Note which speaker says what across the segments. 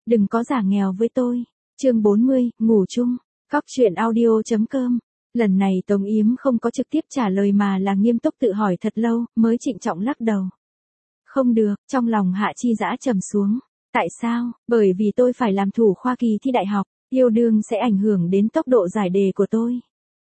Speaker 1: Đừng có giả nghèo với tôi. Chương 40, ngủ chung. Cóc truyện audio.com. Lần này Tống Yếm không có trực tiếp trả lời mà là nghiêm túc tự hỏi thật lâu, mới trịnh trọng lắc đầu. Không được, trong lòng Hạ Chi Dã trầm xuống. Tại sao? Bởi vì tôi phải làm thủ khoa kỳ thi đại học, yêu đương sẽ ảnh hưởng đến tốc độ giải đề của tôi.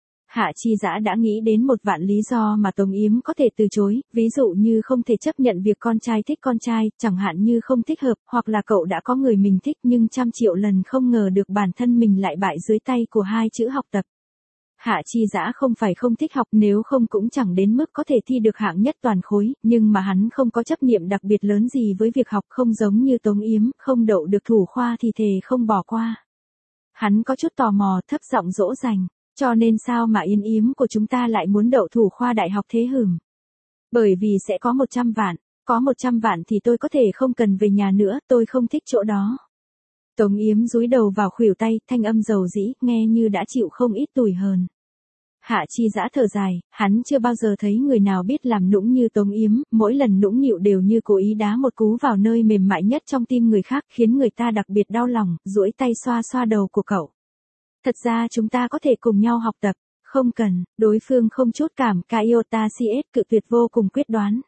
Speaker 1: Hạ Chi Dã đã nghĩ đến một vạn lý do mà Tống Yếm có thể từ chối, ví dụ như không thể chấp nhận việc con trai thích con trai, chẳng hạn như không thích hợp, hoặc là cậu đã có người mình thích nhưng trăm triệu lần không ngờ được bản thân mình lại bại dưới tay của hai chữ học tập. Hạ Chi Dã không phải không thích học, nếu không cũng chẳng đến mức có thể thi được hạng nhất toàn khối, nhưng mà hắn không có chấp niệm đặc biệt lớn gì với việc học, không giống như Tống Yếm, không đậu được thủ khoa thì thề không bỏ qua. Hắn có chút tò mò, thấp giọng dỗ dành. Cho nên sao mà Yên Yếm của chúng ta lại muốn đậu thủ khoa đại học thế hửm? Bởi vì sẽ có 100 vạn, có 100 vạn thì tôi có thể không cần về nhà nữa, tôi không thích chỗ đó. Tống Yếm dúi đầu vào khuỷu tay, thanh âm dầu dĩ, nghe như đã chịu không ít tủi hờn. Hạ Chi Dã thở dài, hắn chưa bao giờ thấy người nào biết làm nũng như Tống Yếm, mỗi lần nũng nịu đều như cố ý đá một cú vào nơi mềm mại nhất trong tim người khác, khiến người ta đặc biệt đau lòng, duỗi tay xoa xoa đầu của cậu. Thật ra chúng ta có thể cùng nhau học tập, không cần, đối phương không chút cảm, Iota CS cự tuyệt vô cùng quyết đoán.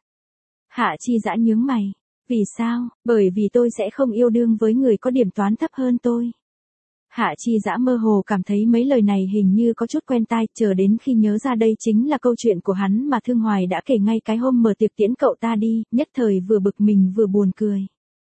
Speaker 1: Hạ Chi Dã nhướng mày, vì sao? Bởi vì tôi sẽ không yêu đương với người có điểm toán thấp hơn tôi. Hạ Chi Dã mơ hồ cảm thấy mấy lời này hình như có chút quen tai, chờ đến khi nhớ ra đây chính là câu chuyện của hắn mà Thương Hoài đã kể ngay cái hôm mở tiệc tiễn cậu ta đi, nhất thời vừa bực mình vừa buồn cười.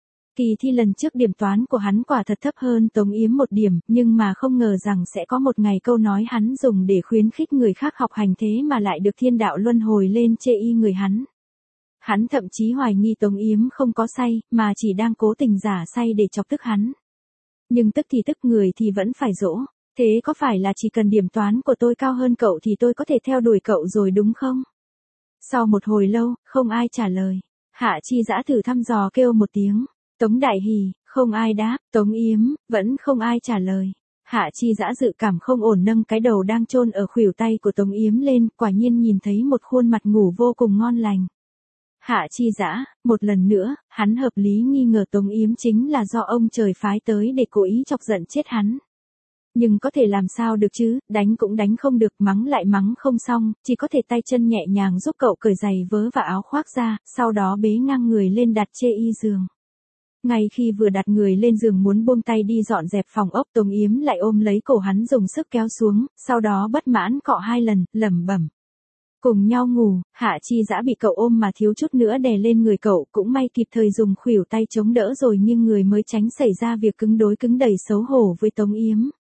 Speaker 1: Kỳ thi lần trước điểm toán của hắn quả thật thấp hơn Tống Yếm một điểm, nhưng mà không ngờ rằng sẽ có một ngày câu nói hắn dùng để khuyến khích người khác học hành thế mà lại được thiên đạo luân hồi lên chê y người hắn. Hắn thậm chí hoài nghi Tống Yếm không có say, mà chỉ đang cố tình giả say để chọc tức hắn. Nhưng tức thì tức, người thì vẫn phải dỗ, thế có phải là chỉ cần điểm toán của tôi cao hơn cậu thì tôi có thể theo đuổi cậu rồi đúng không? Sau một hồi lâu, không ai trả lời. Hạ Chi Dã thử thăm dò kêu một tiếng. Tống Đại Hỷ, không ai đáp, Tống Yếm, vẫn không ai trả lời. Hạ Chi Dã dự cảm không ổn nâng cái đầu đang chôn ở khuỷu tay của Tống Yếm lên, quả nhiên nhìn thấy một khuôn mặt ngủ vô cùng ngon lành. Hạ Chi Dã, một lần nữa, hắn hợp lý nghi ngờ Tống Yếm chính là do ông trời phái tới để cố ý chọc giận chết hắn. Nhưng có thể làm sao được chứ, đánh cũng đánh không được, mắng lại mắng không xong, chỉ có thể tay chân nhẹ nhàng giúp cậu cởi giày vớ và áo khoác ra, sau đó bế ngang người lên đặt chê y giường. Ngay khi vừa đặt người lên giường muốn buông tay đi dọn dẹp phòng ốc, Tống Yếm lại ôm lấy cổ hắn dùng sức kéo xuống, sau đó bất mãn cọ 2 lần, lẩm bẩm. Cùng nhau ngủ, Hạ Chi Dã bị cậu ôm mà thiếu chút nữa đè lên người cậu, cũng may kịp thời dùng khuỷu tay chống đỡ rồi nghiêng người mới tránh xảy ra việc cứng đối cứng đẩy xấu hổ với Tống Yếm.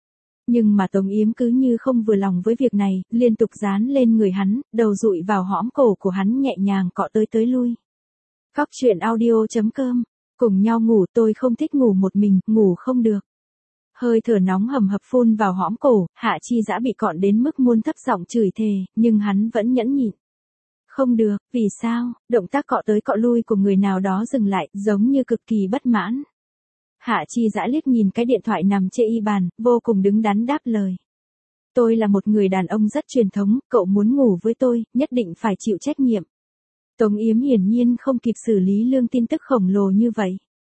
Speaker 1: Nhưng mà Tống Yếm cứ như không vừa lòng với việc này, liên tục dán lên người hắn, đầu dụi vào hõm cổ của hắn nhẹ nhàng cọ tới lui. Cóc truyện audio.com. Cùng nhau ngủ, tôi không thích ngủ một mình, ngủ không được. Hơi thở nóng hầm hập phun vào hõm cổ, Hạ Chi Dã bị cọn đến mức muốn thấp giọng chửi thề, nhưng hắn vẫn nhẫn nhịn. Không được, vì sao? Động tác cọ tới cọ lui của người nào đó dừng lại, giống như cực kỳ bất mãn. Hạ Chi Dã liếc nhìn cái điện thoại nằm trên y bàn, vô cùng đứng đắn đáp lời. Tôi là một người đàn ông rất truyền thống, cậu muốn ngủ với tôi, nhất định phải chịu trách nhiệm. Tống Yếm hiển nhiên không kịp xử lý lương tin tức khổng lồ như vậy.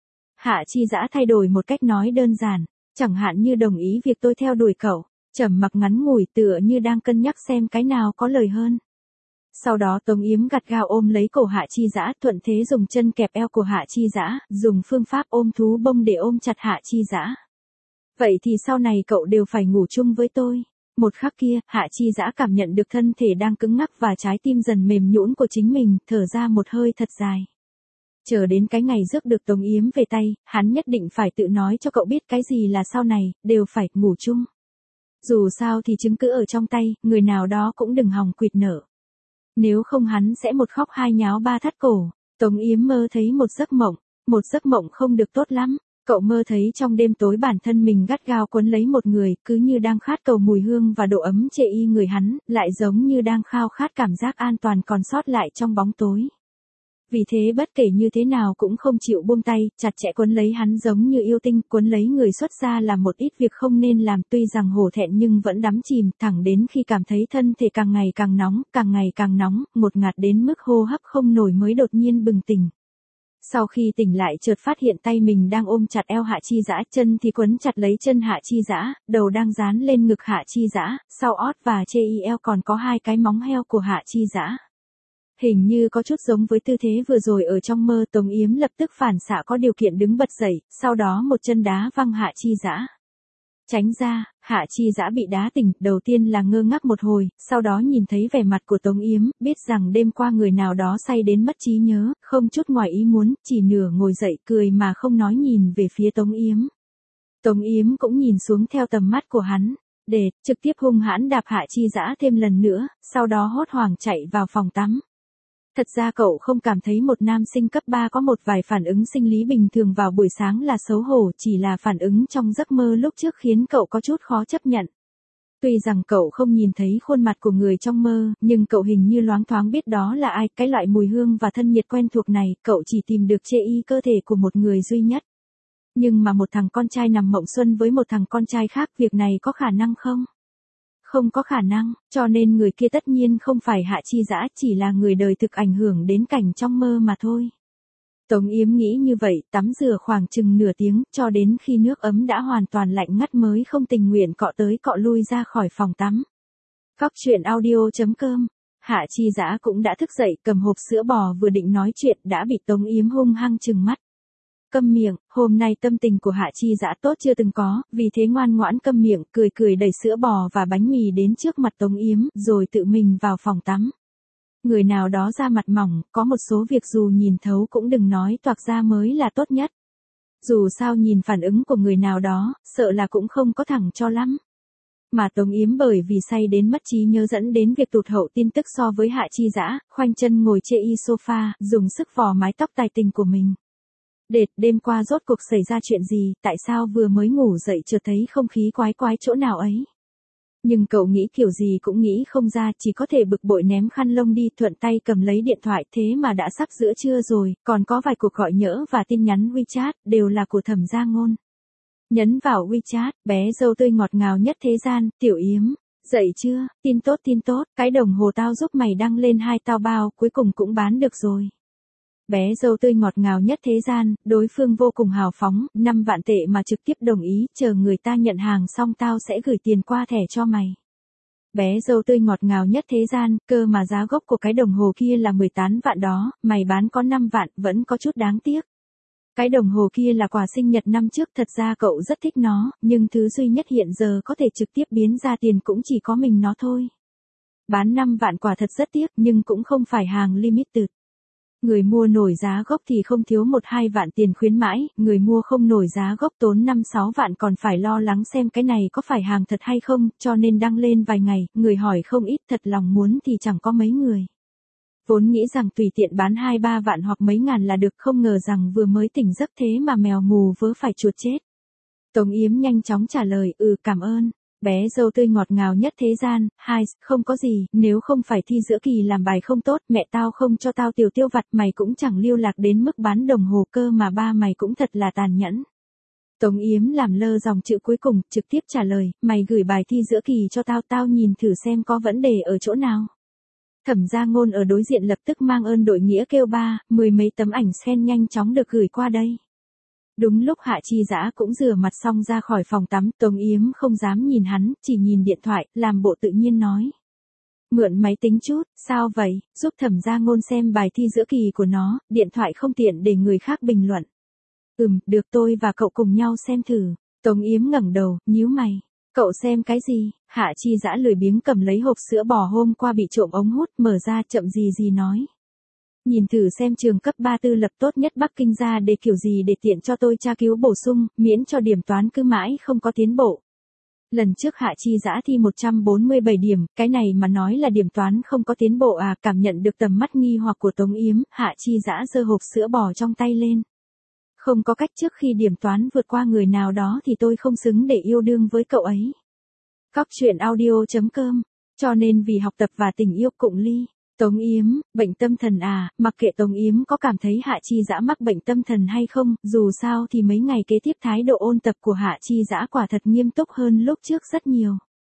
Speaker 1: Hạ Chi Dã thay đổi một cách nói đơn giản, chẳng hạn như đồng ý việc tôi theo đuổi cậu, trầm mặc ngắn ngủi tựa như đang cân nhắc xem cái nào có lời hơn. Sau đó Tống Yếm gắt gao ôm lấy cổ Hạ Chi Dã, thuận thế dùng chân kẹp eo của Hạ Chi Dã, dùng phương pháp ôm thú bông để ôm chặt Hạ Chi Dã. Vậy thì sau này cậu đều phải ngủ chung với tôi. Một khắc kia, Hạ Chi Dã cảm nhận được thân thể đang cứng ngắc và trái tim dần mềm nhũn của chính mình, thở ra một hơi thật dài. Chờ đến cái ngày rước được Tống Yếm về tay, hắn nhất định phải tự nói cho cậu biết cái gì là sau này, đều phải ngủ chung. Dù sao thì chứng cứ ở trong tay, người nào đó cũng đừng hòng quỵt nợ. Nếu không hắn sẽ một khóc hai nháo ba thắt cổ. Tống Yếm mơ thấy một giấc mộng không được tốt lắm. Cậu mơ thấy trong đêm tối bản thân mình gắt gao quấn lấy một người, cứ như đang khát cầu mùi hương và độ ấm chê y người hắn, lại giống như đang khao khát cảm giác an toàn còn sót lại trong bóng tối. Vì thế bất kể như thế nào cũng không chịu buông tay, chặt chẽ quấn lấy hắn giống như yêu tinh, quấn lấy người xuất gia làm một ít việc không nên làm, tuy rằng hổ thẹn nhưng vẫn đắm chìm, thẳng đến khi cảm thấy thân thể càng ngày càng nóng, một ngạt đến mức hô hấp không nổi mới đột nhiên bừng tỉnh. Sau khi tỉnh lại chợt phát hiện tay mình đang ôm chặt eo Hạ Chi Dã, chân thì quấn chặt lấy chân Hạ Chi Dã, đầu đang dán lên ngực Hạ Chi Dã, sau ót và chê y eo còn có hai cái móng heo của Hạ Chi Dã. Hình như có chút giống với tư thế vừa rồi ở trong mơ. Tống Yếm lập tức phản xạ có điều kiện đứng bật dậy, sau đó một chân đá văng Hạ Chi Dã. Tránh ra, Hạ Chi Dã bị đá tỉnh, đầu tiên là ngơ ngác một hồi, sau đó nhìn thấy vẻ mặt của Tống Yếm, biết rằng đêm qua người nào đó say đến mất trí nhớ, không chút ngoài ý muốn, chỉ nửa ngồi dậy cười mà không nói nhìn về phía Tống Yếm. Tống Yếm cũng nhìn xuống theo tầm mắt của hắn, để trực tiếp hung hãn đạp Hạ Chi Dã thêm lần nữa, sau đó hốt hoảng chạy vào phòng tắm. Thật ra cậu không cảm thấy một nam sinh cấp 3 có một vài phản ứng sinh lý bình thường vào buổi sáng là xấu hổ, chỉ là phản ứng trong giấc mơ lúc trước khiến cậu có chút khó chấp nhận. Tuy rằng cậu không nhìn thấy khuôn mặt của người trong mơ, nhưng cậu hình như loáng thoáng biết đó là ai, cái loại mùi hương và thân nhiệt quen thuộc này, cậu chỉ tìm được chê y cơ thể của một người duy nhất. Nhưng mà một thằng con trai nằm mộng xuân với một thằng con trai khác, việc này có khả năng không? Không có khả năng, cho nên người kia tất nhiên không phải Hạ Chi Dã, chỉ là người đời thực ảnh hưởng đến cảnh trong mơ mà thôi. Tống Yếm nghĩ như vậy, tắm rửa khoảng chừng nửa tiếng, cho đến khi nước ấm đã hoàn toàn lạnh ngắt mới không tình nguyện cọ tới cọ lui ra khỏi phòng tắm. Cóc truyện audio.com. Hạ Chi Dã cũng đã thức dậy, cầm hộp sữa bò vừa định nói chuyện đã bị Tống Yếm hung hăng trừng mắt. Câm miệng, hôm nay tâm tình của Hạ Chi Dã tốt chưa từng có, vì thế ngoan ngoãn câm miệng, cười cười đẩy sữa bò và bánh mì đến trước mặt Tống Yếm, rồi tự mình vào phòng tắm. Người nào đó da mặt mỏng, có một số việc dù nhìn thấu cũng đừng nói toạc ra mới là tốt nhất. Dù sao nhìn phản ứng của người nào đó, sợ là cũng không có thẳng cho lắm. Mà Tống Yếm bởi vì say đến mất trí nhớ dẫn đến việc tụt hậu tin tức so với Hạ Chi Dã, khoanh chân ngồi chê y sofa, dùng sức vò mái tóc tài tình của mình. Đêm qua rốt cuộc xảy ra chuyện gì, tại sao vừa mới ngủ dậy chợt thấy không khí quái quái chỗ nào ấy. Nhưng cậu nghĩ kiểu gì cũng nghĩ không ra, chỉ có thể bực bội ném khăn lông đi, thuận tay cầm lấy điện thoại, thế mà đã sắp giữa trưa rồi, còn có vài cuộc gọi nhỡ và tin nhắn WeChat, đều là của Thẩm Gia Ngôn. Nhấn vào WeChat, bé dâu tươi ngọt ngào nhất thế gian, Tiểu Yếm, dậy chưa, tin tốt, cái đồng hồ tao giúp mày đăng lên 2 tao bao, cuối cùng cũng bán được rồi. Bé dâu tươi ngọt ngào nhất thế gian, đối phương vô cùng hào phóng, 5 vạn tệ mà trực tiếp đồng ý, chờ người ta nhận hàng xong tao sẽ gửi tiền qua thẻ cho mày. Bé dâu tươi ngọt ngào nhất thế gian, cơ mà giá gốc của cái đồng hồ kia là 18 vạn đó, mày bán có 5 vạn, vẫn có chút đáng tiếc. Cái đồng hồ kia là quà sinh nhật năm trước, thật ra cậu rất thích nó, nhưng thứ duy nhất hiện giờ có thể trực tiếp biến ra tiền cũng chỉ có mình nó thôi. Bán 5 vạn quả thật rất tiếc, nhưng cũng không phải hàng limited. Người mua nổi giá gốc thì không thiếu 1-2 vạn tiền khuyến mãi, người mua không nổi giá gốc tốn 5-6 vạn còn phải lo lắng xem cái này có phải hàng thật hay không, cho nên đăng lên vài ngày, người hỏi không ít, thật lòng muốn thì chẳng có mấy người. Vốn nghĩ rằng tùy tiện bán 2-3 vạn hoặc mấy ngàn là được, không ngờ rằng vừa mới tỉnh giấc thế mà mèo mù vớ phải chuột chết. Tống Yếm nhanh chóng trả lời, cảm ơn. Bé dâu tươi ngọt ngào nhất thế gian, không có gì, nếu không phải thi giữa kỳ làm bài không tốt, mẹ tao không cho tao tiểu tiêu vặt, mày cũng chẳng lưu lạc đến mức bán đồng hồ cơ mà ba mày cũng thật là tàn nhẫn. Tống Yếm làm lơ dòng chữ cuối cùng, trực tiếp trả lời, mày gửi bài thi giữa kỳ cho tao nhìn thử xem có vấn đề ở chỗ nào. Thẩm Gia Ngôn ở đối diện lập tức mang ơn đội nghĩa kêu ba, 10 mấy tấm ảnh sen nhanh chóng được gửi qua đây. Đúng lúc Hạ Chi Dã cũng rửa mặt xong ra khỏi phòng tắm, Tống Yếm không dám nhìn hắn, chỉ nhìn điện thoại, làm bộ tự nhiên nói. Mượn máy tính chút, sao vậy, giúp Thẩm Gia Ngôn xem bài thi giữa kỳ của nó, điện thoại không tiện để người khác bình luận. Được, tôi và cậu cùng nhau xem thử. Tống Yếm ngẩng đầu, nhíu mày. Cậu xem cái gì? Hạ Chi Dã lười biếng cầm lấy hộp sữa bò hôm qua bị trộm ống hút, mở ra chậm gì nói. Nhìn thử xem trường cấp 3 tư lập tốt nhất Bắc Kinh ra để kiểu gì để tiện cho tôi tra cứu bổ sung, miễn cho điểm toán cứ mãi không có tiến bộ. Lần trước Hạ Chi Dã thi 147 điểm, cái này mà nói là điểm toán không có tiến bộ à, cảm nhận được tầm mắt nghi hoặc của Tống Yếm, Hạ Chi Dã giơ hộp sữa bò trong tay lên. Không có cách, trước khi điểm toán vượt qua người nào đó thì tôi không xứng để yêu đương với cậu ấy. Cóc truyện audio.com, cho nên vì học tập và tình yêu cụng ly. Tống Yếm, bệnh tâm thần à, mặc kệ Tống Yếm có cảm thấy Hạ Chi Dã mắc bệnh tâm thần hay không, dù sao thì mấy ngày kế tiếp thái độ ôn tập của Hạ Chi Dã quả thật nghiêm túc hơn lúc trước rất nhiều.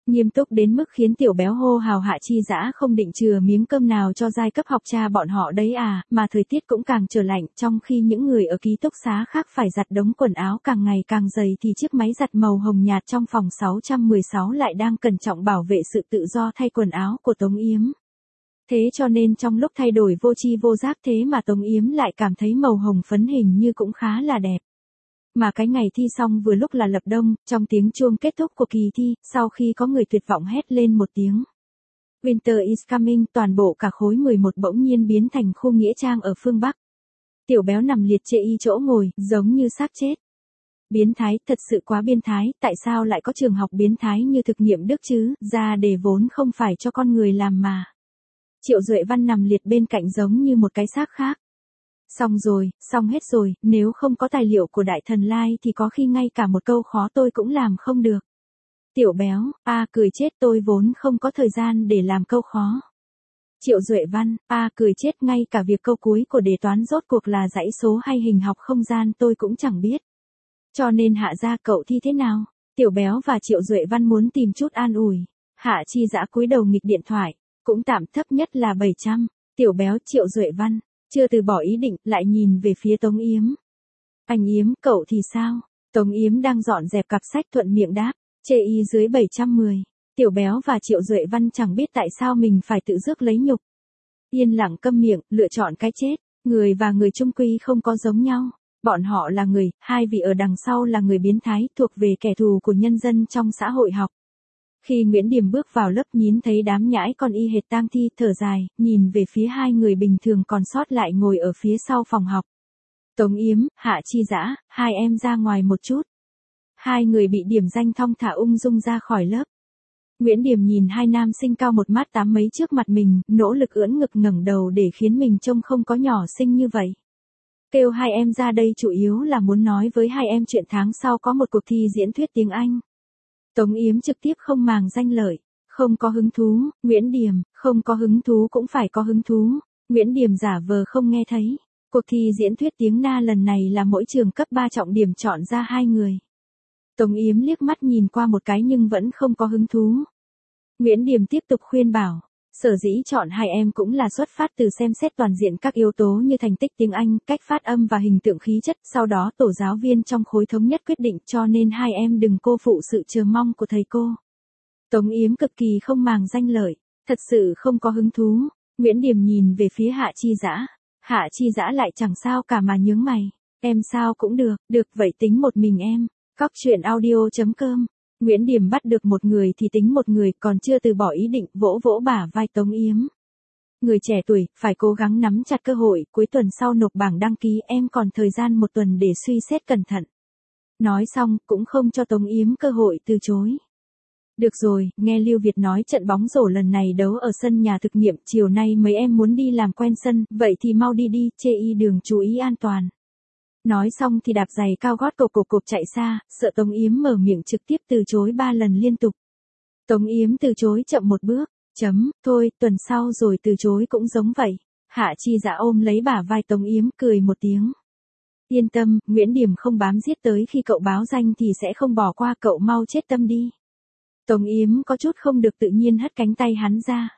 Speaker 1: Nghiêm túc đến mức khiến tiểu béo hô hào Hạ Chi Dã không định chừa miếng cơm nào cho giai cấp học cha bọn họ đấy à, mà thời tiết cũng càng trở lạnh, trong khi những người ở ký túc xá khác phải giặt đống quần áo càng ngày càng dày thì chiếc máy giặt màu hồng nhạt trong phòng 616 lại đang cẩn trọng bảo vệ sự tự do thay quần áo của Tống Yếm. Thế cho nên trong lúc thay đổi vô tri vô giác thế mà Tống Yếm lại cảm thấy màu hồng phấn hình như cũng khá là đẹp. Mà cái ngày thi xong vừa lúc là lập đông, trong tiếng chuông kết thúc của kỳ thi, sau khi có người tuyệt vọng hét lên một tiếng. Winter is coming, toàn bộ cả khối 11 bỗng nhiên biến thành khu nghĩa trang ở phương Bắc. Tiểu béo nằm liệt chê y chỗ ngồi, giống như xác chết. Biến thái, thật sự quá biến thái, tại sao lại có trường học biến thái như thực nghiệm đức chứ, ra đề vốn không phải cho con người làm mà. Triệu Duệ Văn nằm liệt bên cạnh giống như một cái xác khác. Xong rồi, xong hết rồi, nếu không có tài liệu của Đại Thần Lai thì có khi ngay cả một câu khó tôi cũng làm không được. Tiểu béo, cười chết, tôi vốn không có thời gian để làm câu khó. Triệu Duệ Văn, cười chết, ngay cả việc câu cuối của đề toán rốt cuộc là dãy số hay hình học không gian tôi cũng chẳng biết. Cho nên Hạ gia cậu thi thế nào? Tiểu béo và Triệu Duệ Văn muốn tìm chút an ủi. Hạ Chi Dã cúi đầu nghịch điện thoại, cũng tạm thấp nhất là 700. Tiểu béo, Triệu Duệ Văn chưa từ bỏ ý định, lại nhìn về phía Tống Yếm. Anh Yếm, cậu thì sao? Tống Yếm đang dọn dẹp cặp sách thuận miệng đáp, chê y dưới 710. Tiểu béo và Triệu Duệ Văn chẳng biết tại sao mình phải tự rước lấy nhục. Yên lặng câm miệng, lựa chọn cái chết. Người và người chung quy không có giống nhau. Bọn họ là người, hai vị ở đằng sau là người biến thái, thuộc về kẻ thù của nhân dân trong xã hội học. Khi Nguyễn Điểm bước vào lớp nhìn thấy đám nhãi con y hệt tang thi, thở dài, nhìn về phía hai người bình thường còn sót lại ngồi ở phía sau phòng học. Tống Yếm, Hạ Chi Dã, hai em ra ngoài một chút. Hai người bị điểm danh thong thả ung dung ra khỏi lớp. Nguyễn Điểm nhìn hai nam sinh cao 1m8 mấy trước mặt mình, nỗ lực ưỡn ngực ngẩng đầu để khiến mình trông không có nhỏ xinh như vậy. Kêu hai em ra đây chủ yếu là muốn nói với hai em chuyện tháng sau có một cuộc thi diễn thuyết tiếng Anh. Tống Yếm trực tiếp không màng danh lợi, không có hứng thú. Nguyễn Điểm, không có hứng thú cũng phải có hứng thú. Nguyễn Điểm giả vờ không nghe thấy. Cuộc thi diễn thuyết tiếng Na lần này là mỗi trường cấp 3 trọng điểm chọn ra 2 người. Tống Yếm liếc mắt nhìn qua một cái nhưng vẫn không có hứng thú. Nguyễn Điểm tiếp tục khuyên bảo, sở dĩ chọn hai em cũng là xuất phát từ xem xét toàn diện các yếu tố như thành tích tiếng Anh, cách phát âm và hình tượng khí chất, sau đó tổ giáo viên trong khối thống nhất quyết định, cho nên hai em đừng cô phụ sự chờ mong của thầy cô. Tống Yếm cực kỳ không màng danh lợi, thật sự không có hứng thú. Nguyễn Điểm nhìn về phía Hạ Chi Dã. Hạ Chi Dã lại chẳng sao cả mà nhướng mày. Em sao cũng được, được vậy tính một mình em. Cóc truyện audio.com. Nguyễn Điểm bắt được một người thì tính một người, còn chưa từ bỏ ý định, vỗ vỗ bả vai Tống Yếm. Người trẻ tuổi, phải cố gắng nắm chặt cơ hội, cuối tuần sau nộp bảng đăng ký, em còn thời gian một tuần để suy xét cẩn thận. Nói xong, cũng không cho Tống Yếm cơ hội từ chối. Được rồi, nghe Lưu Việt nói trận bóng rổ lần này đấu ở sân nhà thực nghiệm, chiều nay mấy em muốn đi làm quen sân, vậy thì mau đi đi, chê y đường chú ý an toàn. Nói xong thì đạp giày cao gót cộp chạy xa, sợ Tống Yếm mở miệng trực tiếp từ chối 3 lần liên tục. Tống Yếm từ chối chậm một bước, thôi, tuần sau rồi từ chối cũng giống vậy. Hạ Chi Dã ôm lấy bả vai Tống Yếm, cười một tiếng. Yên tâm, Nguyễn Điểm không bám giết tới khi cậu báo danh thì sẽ không bỏ qua cậu, mau chết tâm đi. Tống Yếm có chút không được tự nhiên hất cánh tay hắn ra.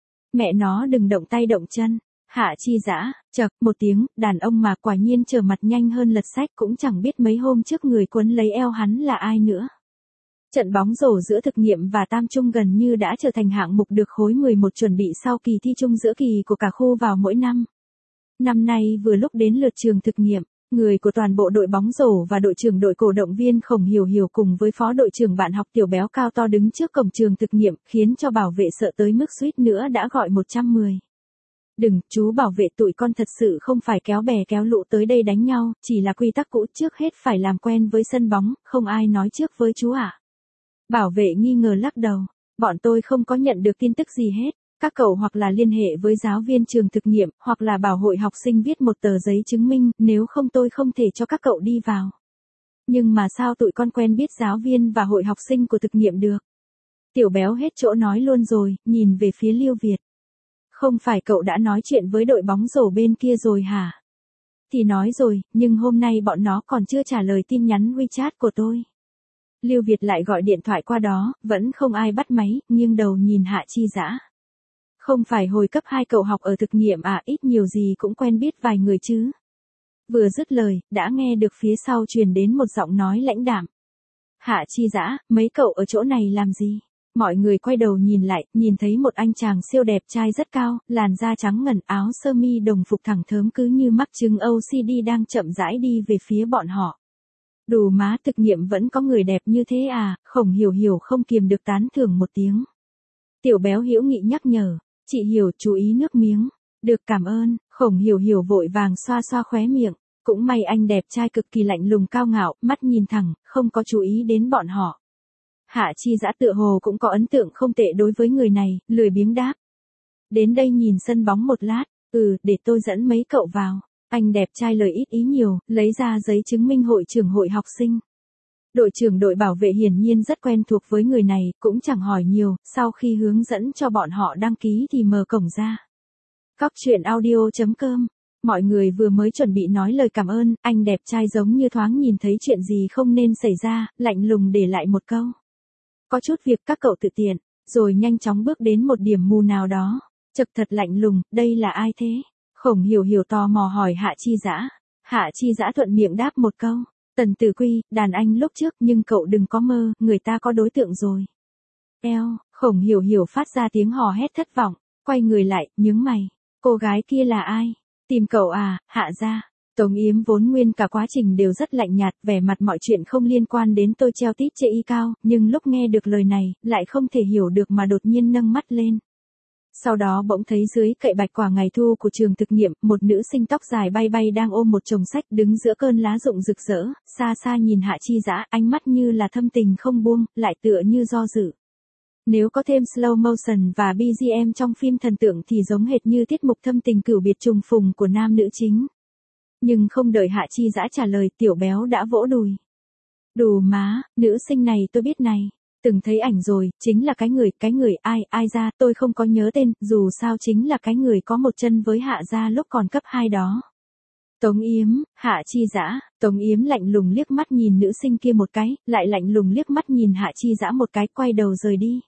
Speaker 1: Mẹ nó đừng động tay động chân. Hạ Chi Dã, chậc, một tiếng, đàn ông mà quả nhiên trở mặt nhanh hơn lật sách, cũng chẳng biết mấy hôm trước người quấn lấy eo hắn là ai nữa. Trận bóng rổ giữa thực nghiệm và tam trung gần như đã trở thành hạng mục được khối 11 chuẩn bị sau kỳ thi chung giữa kỳ của cả khu vào mỗi năm. Năm nay vừa lúc đến lượt trường thực nghiệm, người của toàn bộ đội bóng rổ và đội trưởng đội cổ động viên Khổng Hiểu Hiểu cùng với phó đội trưởng bạn học Tiểu Béo cao to đứng trước cổng trường thực nghiệm, khiến cho bảo vệ sợ tới mức suýt nữa đã gọi 110. Đừng, chú bảo vệ, tụi con thật sự không phải kéo bè kéo lũ tới đây đánh nhau, chỉ là quy tắc cũ, trước hết phải làm quen với sân bóng, không ai nói trước với chú ạ. Bảo vệ nghi ngờ lắc đầu, bọn tôi không có nhận được tin tức gì hết, các cậu hoặc là liên hệ với giáo viên trường thực nghiệm, hoặc là bảo hội học sinh viết một tờ giấy chứng minh, nếu không tôi không thể cho các cậu đi vào. Nhưng mà sao tụi con quen biết giáo viên và hội học sinh của thực nghiệm được? Tiểu Béo hết chỗ nói luôn rồi, nhìn về phía Lưu Việt. Không phải cậu đã nói chuyện với đội bóng rổ bên kia rồi hả? Thì nói rồi, nhưng hôm nay bọn nó còn chưa trả lời tin nhắn WeChat của tôi. Lưu Việt lại gọi điện thoại qua đó, vẫn không ai bắt máy, nghiêng đầu nhìn Hạ Chi Dã. Không phải hồi cấp 2 cậu học ở thực nghiệm à, ít nhiều gì cũng quen biết vài người chứ. Vừa dứt lời, đã nghe được phía sau truyền đến một giọng nói lãnh đạm. Hạ Chi Dã, mấy cậu ở chỗ này làm gì? Mọi người quay đầu nhìn lại, nhìn thấy một anh chàng siêu đẹp trai rất cao, làn da trắng ngần, áo sơ mi đồng phục thẳng thớm cứ như mắc chứng OCD đang chậm rãi đi về phía bọn họ. Đủ má, thực nghiệm vẫn có người đẹp như thế à? Khổng Hiểu Hiểu không kiềm được tán thưởng một tiếng. Tiểu Béo hữu nghị nhắc nhở, chị Hiểu chú ý nước miếng. Được, cảm ơn. Khổng Hiểu Hiểu vội vàng xoa xoa khóe miệng. Cũng may anh đẹp trai cực kỳ lạnh lùng cao ngạo, mắt nhìn thẳng, không có chú ý đến bọn họ. Hạ Chi Dã tựa hồ cũng có ấn tượng không tệ đối với người này, lười biếng đáp. Đến đây nhìn sân bóng một lát, để tôi dẫn mấy cậu vào. Anh đẹp trai lời ít ý nhiều, lấy ra giấy chứng minh hội trưởng hội học sinh. Đội trưởng đội bảo vệ hiển nhiên rất quen thuộc với người này, cũng chẳng hỏi nhiều, sau khi hướng dẫn cho bọn họ đăng ký thì mở cổng ra. Cóc truyện audio.com. Mọi người vừa mới chuẩn bị nói lời cảm ơn, anh đẹp trai giống như thoáng nhìn thấy chuyện gì không nên xảy ra, lạnh lùng để lại một câu. Có chút việc các cậu tự tiện, rồi nhanh chóng bước đến một điểm mù nào đó. Chật thật lạnh lùng, đây là ai thế? Khổng Hiểu Hiểu tò mò hỏi Hạ Chi Dã. Hạ Chi Dã thuận miệng đáp một câu. Tần Tử Quy, đàn anh lúc trước, nhưng cậu đừng có mơ, người ta có đối tượng rồi. Khổng Hiểu Hiểu phát ra tiếng hò hét thất vọng, quay người lại, nhướng mày. Cô gái kia là ai? Tìm cậu à, Hạ gia. Tống Yếm vốn nguyên cả quá trình đều rất lạnh nhạt, vẻ mặt mọi chuyện không liên quan đến tôi treo tít chê y cao, nhưng lúc nghe được lời này, lại không thể hiểu được mà đột nhiên nâng mắt lên. Sau đó bỗng thấy dưới cậy bạch quả ngày thu của trường thực nghiệm, một nữ sinh tóc dài bay bay đang ôm một chồng sách đứng giữa cơn lá rụng rực rỡ, xa xa nhìn Hạ Chi Dã, ánh mắt như là thâm tình không buông, lại tựa như do dự. Nếu có thêm slow motion và BGM trong phim thần tượng thì giống hệt như tiết mục thâm tình cửu biệt trùng phùng của nam nữ chính. Nhưng không đợi Hạ Chi Dã trả lời, Tiểu Béo đã vỗ đùi. Đủ má, nữ sinh này tôi biết này. Từng thấy ảnh rồi, chính là cái người, ai ra, tôi không có nhớ tên, dù sao chính là cái người có một chân với Hạ gia lúc còn cấp 2 đó. Tống Yếm, Hạ Chi Dã, Tống Yếm lạnh lùng liếc mắt nhìn nữ sinh kia một cái, lại lạnh lùng liếc mắt nhìn Hạ Chi Dã một cái, quay đầu rời đi.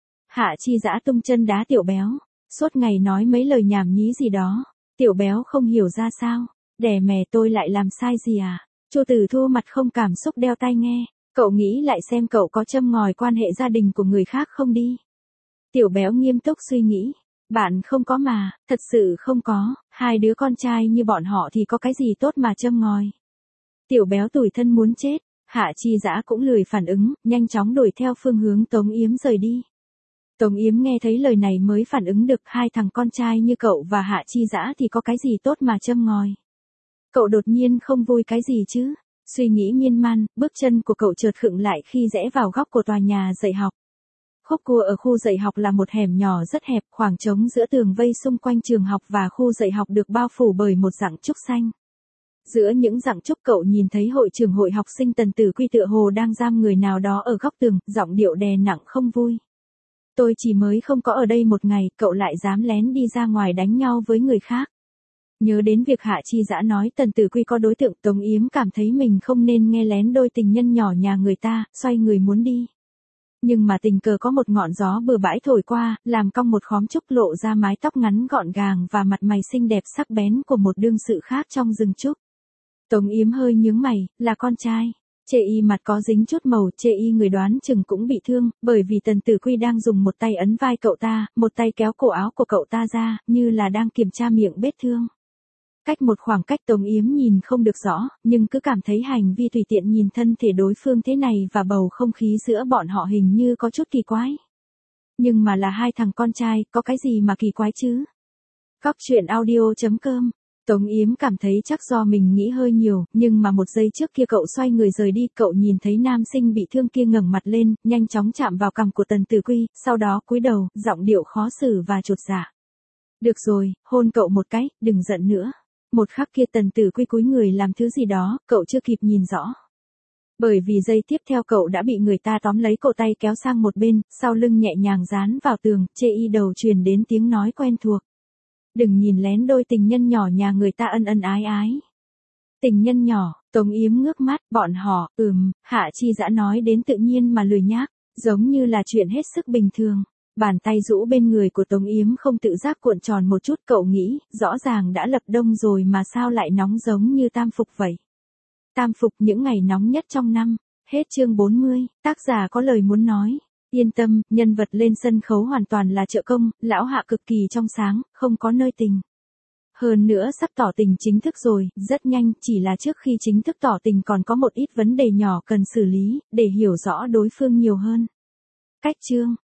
Speaker 1: Hạ Chi Dã tung chân đá Tiểu Béo, suốt ngày nói mấy lời nhảm nhí gì đó. Tiểu Béo không hiểu ra sao, đẻ mẹ tôi lại làm sai gì à? Chu Tử Thu mặt không cảm xúc đeo tai nghe. Cậu nghĩ lại xem cậu có châm ngòi quan hệ gia đình của người khác không đi. Tiểu Béo nghiêm túc suy nghĩ. Bạn không có mà, thật sự không có, hai đứa con trai như bọn họ thì có cái gì tốt mà châm ngòi. Tiểu Béo tủi thân muốn chết, Hạ Chi Dã cũng lười phản ứng, nhanh chóng đuổi theo phương hướng Tống Yếm rời đi. Tống Yếm nghe thấy lời này mới phản ứng được, hai thằng con trai như cậu và Hạ Chi Dã thì có cái gì tốt mà châm ngòi. Cậu đột nhiên không vui cái gì chứ? Suy nghĩ miên man, bước chân của cậu chợt khựng lại khi rẽ vào góc của tòa nhà dạy học. Khúc cua ở khu dạy học là một hẻm nhỏ rất hẹp, khoảng trống giữa tường vây xung quanh trường học và khu dạy học được bao phủ bởi một rặng trúc xanh. Giữa những rặng trúc cậu nhìn thấy hội trưởng hội học sinh Tần Tử Quy tựa hồ đang giam người nào đó ở góc tường, giọng điệu đè nặng không vui. Tôi chỉ mới không có ở đây một ngày, cậu lại dám lén đi ra ngoài đánh nhau với người khác. Nhớ đến việc Hạ Chi Dã nói Tần Tử Quy có đối tượng, Tống Yếm cảm thấy mình không nên nghe lén đôi tình nhân nhỏ nhà người ta, xoay người muốn đi. Nhưng mà tình cờ có một ngọn gió bừa bãi thổi qua, làm cong một khóm trúc lộ ra mái tóc ngắn gọn gàng và mặt mày xinh đẹp sắc bén của một đương sự khác trong rừng trúc. Tống Yếm hơi nhướng mày, là con trai. Chê y mặt có dính chút màu, chê y người đoán chừng cũng bị thương, bởi vì Tần Tử Quy đang dùng một tay ấn vai cậu ta, một tay kéo cổ áo của cậu ta ra, như là đang kiểm tra miệng vết thương. Cách một khoảng cách Tống Yếm nhìn không được rõ, nhưng cứ cảm thấy hành vi tùy tiện nhìn thân thể đối phương thế này và bầu không khí giữa bọn họ hình như có chút kỳ quái. Nhưng mà là hai thằng con trai, có cái gì mà kỳ quái chứ? Cóc truyện audio.com. Tống Yếm cảm thấy chắc do mình nghĩ hơi nhiều, nhưng mà một giây trước kia cậu xoay người rời đi, cậu nhìn thấy nam sinh bị thương kia ngẩng mặt lên, nhanh chóng chạm vào cằm của Tần Tử Quy, sau đó cúi đầu, giọng điệu khó xử và chột dạ. Được rồi, hôn cậu một cái, đừng giận nữa. Một khắc kia Tần Tử Quy cúi người làm thứ gì đó, cậu chưa kịp nhìn rõ. Bởi vì giây tiếp theo cậu đã bị người ta tóm lấy cổ tay kéo sang một bên, sau lưng nhẹ nhàng dán vào tường, chê y đầu truyền đến tiếng nói quen thuộc. Đừng nhìn lén đôi tình nhân nhỏ nhà người ta ân ân ái ái. Tình nhân nhỏ, Tống Yếm ngước mắt, bọn họ, Hạ Chi Dã nói đến tự nhiên mà lười nhác, giống như là chuyện hết sức bình thường. Bàn tay rũ bên người của Tống Yếm không tự giác cuộn tròn một chút, cậu nghĩ, rõ ràng đã lập đông rồi mà sao lại nóng giống như tam phục vậy. Tam phục những ngày nóng nhất trong năm. Hết chương 40, tác giả có lời muốn nói. Yên tâm, nhân vật lên sân khấu hoàn toàn là trợ công, lão Hạ cực kỳ trong sáng, không có nơi tình. Hơn nữa sắp tỏ tình chính thức rồi, rất nhanh, chỉ là trước khi chính thức tỏ tình còn có một ít vấn đề nhỏ cần xử lý, để hiểu rõ đối phương nhiều hơn. Cách chương